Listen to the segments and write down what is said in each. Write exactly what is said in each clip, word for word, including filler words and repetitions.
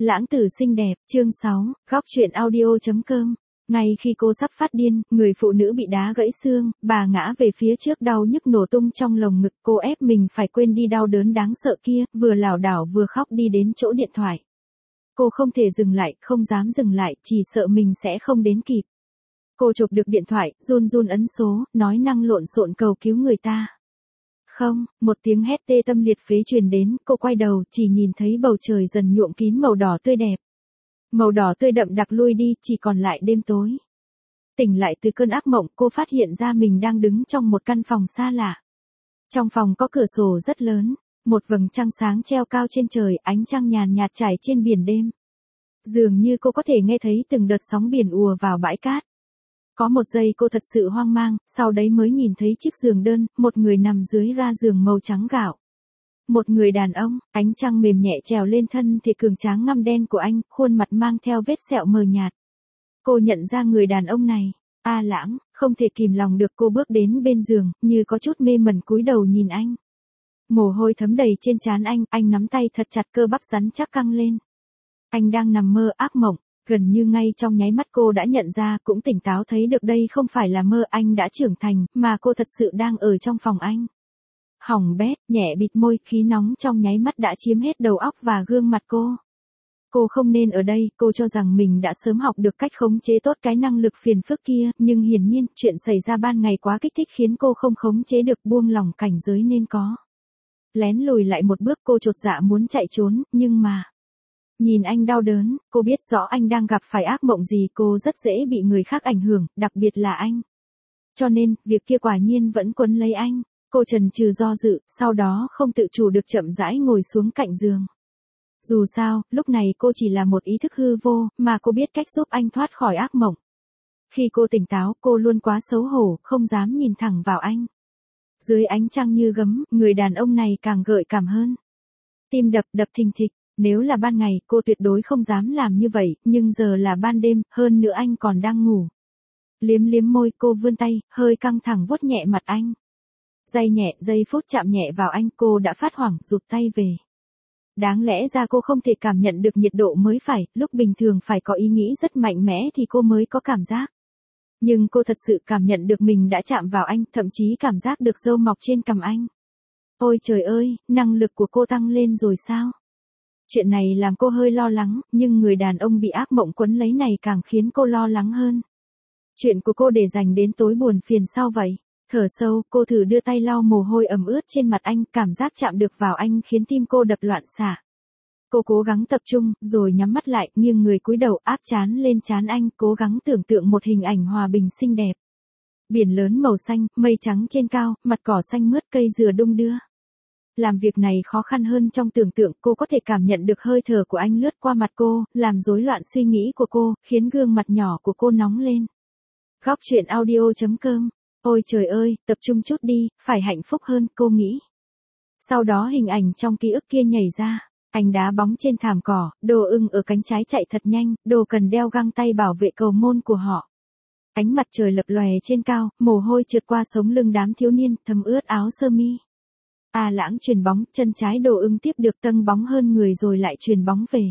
Lãng tử xinh đẹp, chương sáu, góc truyện audio.com. Ngay khi cô sắp phát điên, người phụ nữ bị đá gãy xương, bà ngã về phía trước đau nhức nổ tung trong lồng ngực, cô ép mình phải quên đi đau đớn đáng sợ kia, vừa lảo đảo vừa khóc đi đến chỗ điện thoại. Cô không thể dừng lại, không dám dừng lại, chỉ sợ mình sẽ không đến kịp. Cô chụp được điện thoại, run run ấn số, nói năng lộn xộn cầu cứu người ta. Không, một tiếng hét tê tâm liệt phế truyền đến, cô quay đầu, chỉ nhìn thấy bầu trời dần nhuộm kín màu đỏ tươi đẹp. Màu đỏ tươi đậm đặc lui đi, chỉ còn lại đêm tối. Tỉnh lại từ cơn ác mộng, cô phát hiện ra mình đang đứng trong một căn phòng xa lạ. Trong phòng có cửa sổ rất lớn, một vầng trăng sáng treo cao trên trời, ánh trăng nhàn nhạt trải trên biển đêm. Dường như cô có thể nghe thấy từng đợt sóng biển ùa vào bãi cát. Có một giây cô thật sự hoang mang, sau đấy mới nhìn thấy chiếc giường đơn, một người nằm dưới ra giường màu trắng gạo. Một người đàn ông, ánh trăng mềm nhẹ trèo lên thân thể cường tráng ngăm đen của anh, khuôn mặt mang theo vết sẹo mờ nhạt. Cô nhận ra người đàn ông này, A Lãng, không thể kìm lòng được cô bước đến bên giường, như có chút mê mẩn cúi đầu nhìn anh. Mồ hôi thấm đầy trên trán anh, anh nắm tay thật chặt cơ bắp rắn chắc căng lên. Anh đang nằm mơ ác mộng. Gần như ngay trong nháy mắt cô đã nhận ra, cũng tỉnh táo thấy được đây không phải là mơ, anh đã trưởng thành, mà cô thật sự đang ở trong phòng anh. Hỏng bét, nhẹ bịt môi, khí nóng trong nháy mắt đã chiếm hết đầu óc và gương mặt cô. Cô không nên ở đây, cô cho rằng mình đã sớm học được cách khống chế tốt cái năng lực phiền phức kia, nhưng hiển nhiên, chuyện xảy ra ban ngày quá kích thích khiến cô không khống chế được, buông lỏng cảnh giới nên có. Lén lùi lại một bước, cô chột dạ muốn chạy trốn, nhưng mà... Nhìn anh đau đớn, cô biết rõ anh đang gặp phải ác mộng gì, cô rất dễ bị người khác ảnh hưởng, đặc biệt là anh. Cho nên, việc kia quả nhiên vẫn quấn lấy anh. Cô chần chừ do dự, sau đó không tự chủ được chậm rãi ngồi xuống cạnh giường. Dù sao, lúc này cô chỉ là một ý thức hư vô, mà cô biết cách giúp anh thoát khỏi ác mộng. Khi cô tỉnh táo, cô luôn quá xấu hổ, không dám nhìn thẳng vào anh. Dưới ánh trăng như gấm, người đàn ông này càng gợi cảm hơn. Tim đập đập thình thịch. Nếu là ban ngày, cô tuyệt đối không dám làm như vậy, nhưng giờ là ban đêm, hơn nữa anh còn đang ngủ. Liếm liếm môi, cô vươn tay, hơi căng thẳng vuốt nhẹ mặt anh. Giây nhẹ, giây phút chạm nhẹ vào anh, cô đã phát hoảng, rụt tay về. Đáng lẽ ra cô không thể cảm nhận được nhiệt độ mới phải, lúc bình thường phải có ý nghĩ rất mạnh mẽ thì cô mới có cảm giác. Nhưng cô thật sự cảm nhận được mình đã chạm vào anh, thậm chí cảm giác được râu mọc trên cằm anh. Ôi trời ơi, năng lực của cô tăng lên rồi sao? Chuyện này làm cô hơi lo lắng, nhưng người đàn ông bị ác mộng quấn lấy này càng khiến cô lo lắng hơn. Chuyện của cô để dành đến tối buồn phiền sau vậy. Thở sâu, cô thử đưa tay lau mồ hôi ẩm ướt trên mặt anh, cảm giác chạm được vào anh khiến tim cô đập loạn xạ. Cô cố gắng tập trung, rồi nhắm mắt lại, nghiêng người cúi đầu áp trán lên trán anh, cố gắng tưởng tượng một hình ảnh hòa bình xinh đẹp. Biển lớn màu xanh, mây trắng trên cao, mặt cỏ xanh mướt, cây dừa đung đưa. Làm việc này khó khăn hơn trong tưởng tượng, cô có thể cảm nhận được hơi thở của anh lướt qua mặt cô, làm rối loạn suy nghĩ của cô, khiến gương mặt nhỏ của cô nóng lên. Góc truyện audio.com. Ôi trời ơi, tập trung chút đi, phải hạnh phúc hơn, cô nghĩ. Sau đó hình ảnh trong ký ức kia nhảy ra, anh đá bóng trên thảm cỏ, Đồ Ưng ở cánh trái chạy thật nhanh, Đồ cần đeo găng tay bảo vệ cầu môn của họ. Ánh mặt trời lập lòe trên cao, mồ hôi trượt qua sống lưng đám thiếu niên, thấm ướt áo sơ mi. A Lãng chuyền bóng, chân trái Đồ Ưng tiếp được tâng bóng hơn người rồi lại chuyền bóng về.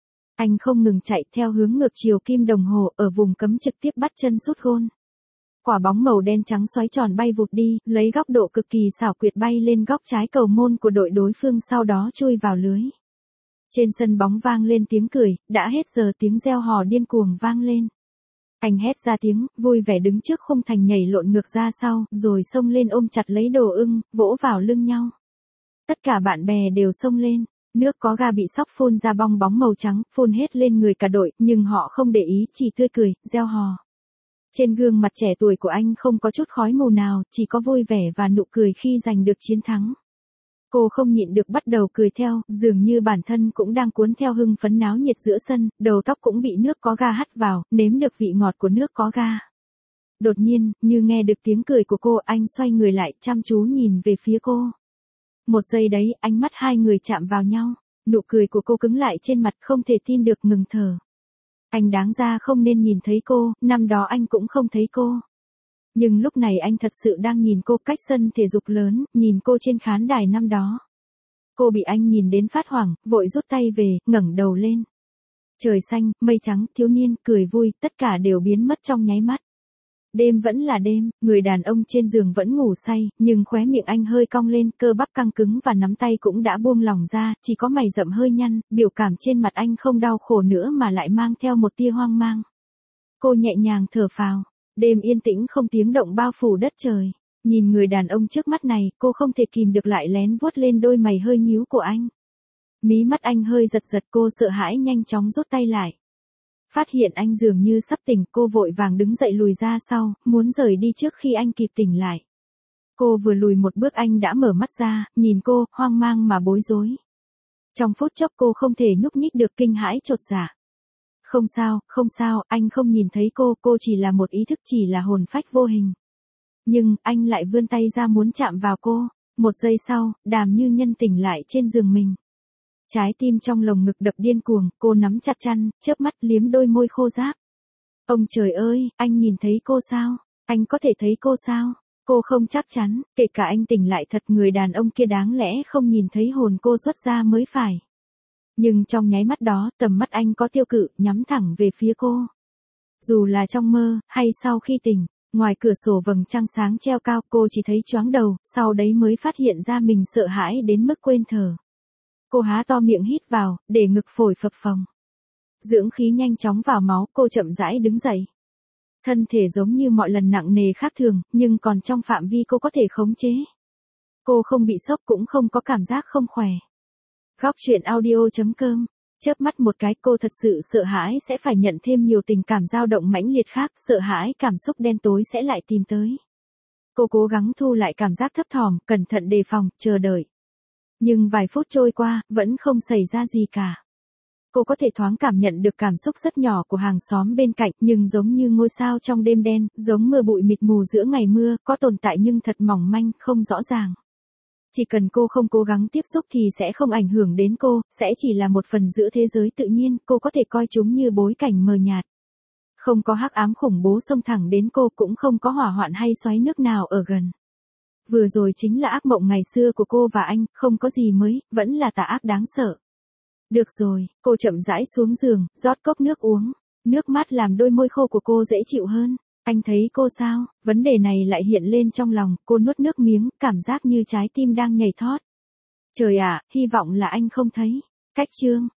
Anh không ngừng chạy theo hướng ngược chiều kim đồng hồ, ở vùng cấm trực tiếp bắt chân sút gôn. Quả bóng màu đen trắng xoáy tròn bay vụt đi, lấy góc độ cực kỳ xảo quyệt bay lên góc trái cầu môn của đội đối phương, sau đó chui vào lưới. Trên sân bóng vang lên tiếng cười, đã hết giờ, tiếng reo hò điên cuồng vang lên. Anh hét ra tiếng, vui vẻ đứng trước khung thành nhảy lộn ngược ra sau, rồi xông lên ôm chặt lấy Đồ Ưng, vỗ vào lưng nhau. Tất cả bạn bè đều xông lên, nước có ga bị sóc phun ra bong bóng màu trắng, phun hết lên người cả đội, nhưng họ không để ý, chỉ tươi cười, reo hò. Trên gương mặt trẻ tuổi của anh không có chút khói mù nào, chỉ có vui vẻ và nụ cười khi giành được chiến thắng. Cô không nhịn được bắt đầu cười theo, dường như bản thân cũng đang cuốn theo hưng phấn náo nhiệt giữa sân, đầu tóc cũng bị nước có ga hắt vào, nếm được vị ngọt của nước có ga. Đột nhiên, như nghe được tiếng cười của cô, anh xoay người lại, chăm chú nhìn về phía cô. Một giây đấy, ánh mắt hai người chạm vào nhau, nụ cười của cô cứng lại trên mặt, không thể tin được, ngừng thở. Anh đáng ra không nên nhìn thấy cô, năm đó anh cũng không thấy cô. Nhưng lúc này anh thật sự đang nhìn cô cách sân thể dục lớn, nhìn cô trên khán đài năm đó. Cô bị anh nhìn đến phát hoảng, vội rút tay về, ngẩng đầu lên. Trời xanh, mây trắng, thiếu niên, cười vui, tất cả đều biến mất trong nháy mắt. Đêm vẫn là đêm, người đàn ông trên giường vẫn ngủ say, nhưng khóe miệng anh hơi cong lên, cơ bắp căng cứng và nắm tay cũng đã buông lỏng ra, chỉ có mày rậm hơi nhăn, biểu cảm trên mặt anh không đau khổ nữa mà lại mang theo một tia hoang mang. Cô nhẹ nhàng thở phào, đêm yên tĩnh không tiếng động bao phủ đất trời. Nhìn người đàn ông trước mắt này, cô không thể kìm được lại lén vuốt lên đôi mày hơi nhíu của anh. Mí mắt anh hơi giật giật, cô sợ hãi nhanh chóng rút tay lại. Phát hiện anh dường như sắp tỉnh, cô vội vàng đứng dậy lùi ra sau, muốn rời đi trước khi anh kịp tỉnh lại. Cô vừa lùi một bước anh đã mở mắt ra, nhìn cô, hoang mang mà bối rối. Trong phút chốc cô không thể nhúc nhích được, kinh hãi chột dạ. Không sao, không sao, anh không nhìn thấy cô, cô chỉ là một ý thức, chỉ là hồn phách vô hình. Nhưng, anh lại vươn tay ra muốn chạm vào cô. Một giây sau, Đàm Như Nhân tỉnh lại trên giường mình. Trái tim trong lồng ngực đập điên cuồng, cô nắm chặt chăn, chớp mắt liếm đôi môi khô ráp. Ông trời ơi, anh nhìn thấy cô sao? Anh có thể thấy cô sao? Cô không chắc chắn, kể cả anh tỉnh lại thật, người đàn ông kia đáng lẽ không nhìn thấy hồn cô xuất ra mới phải. Nhưng trong nháy mắt đó, tầm mắt anh có tiêu cự, nhắm thẳng về phía cô. Dù là trong mơ, hay sau khi tỉnh, ngoài cửa sổ vầng trăng sáng treo cao, cô chỉ thấy choáng đầu, sau đấy mới phát hiện ra mình sợ hãi đến mức quên thở. Cô há to miệng hít vào, để ngực phổi phập phồng. Dưỡng khí nhanh chóng vào máu, cô chậm rãi đứng dậy. Thân thể giống như mọi lần nặng nề khác thường, nhưng còn trong phạm vi cô có thể khống chế. Cô không bị sốc cũng không có cảm giác không khỏe. Góc truyện audio chấm com. Chớp mắt một cái, cô thật sự sợ hãi sẽ phải nhận thêm nhiều tình cảm dao động mãnh liệt khác, sợ hãi cảm xúc đen tối sẽ lại tìm tới. Cô cố gắng thu lại cảm giác thấp thỏm, cẩn thận đề phòng, chờ đợi. Nhưng vài phút trôi qua, vẫn không xảy ra gì cả. Cô có thể thoáng cảm nhận được cảm xúc rất nhỏ của hàng xóm bên cạnh, nhưng giống như ngôi sao trong đêm đen, giống mưa bụi mịt mù giữa ngày mưa, có tồn tại nhưng thật mỏng manh, không rõ ràng. Chỉ cần cô không cố gắng tiếp xúc thì sẽ không ảnh hưởng đến cô, sẽ chỉ là một phần giữa thế giới tự nhiên, cô có thể coi chúng như bối cảnh mờ nhạt. Không có hắc ám khủng bố xông thẳng đến cô, cũng không có hỏa hoạn hay xoáy nước nào ở gần. Vừa rồi chính là ác mộng ngày xưa của cô và anh, không có gì mới, vẫn là tà ác đáng sợ. Được rồi, cô chậm rãi xuống giường, rót cốc nước uống. Nước mát làm đôi môi khô của cô dễ chịu hơn. Anh thấy cô sao? Vấn đề này lại hiện lên trong lòng, cô nuốt nước miếng, cảm giác như trái tim đang nhảy thót. Trời ạ, hy vọng là anh không thấy. Cách chương.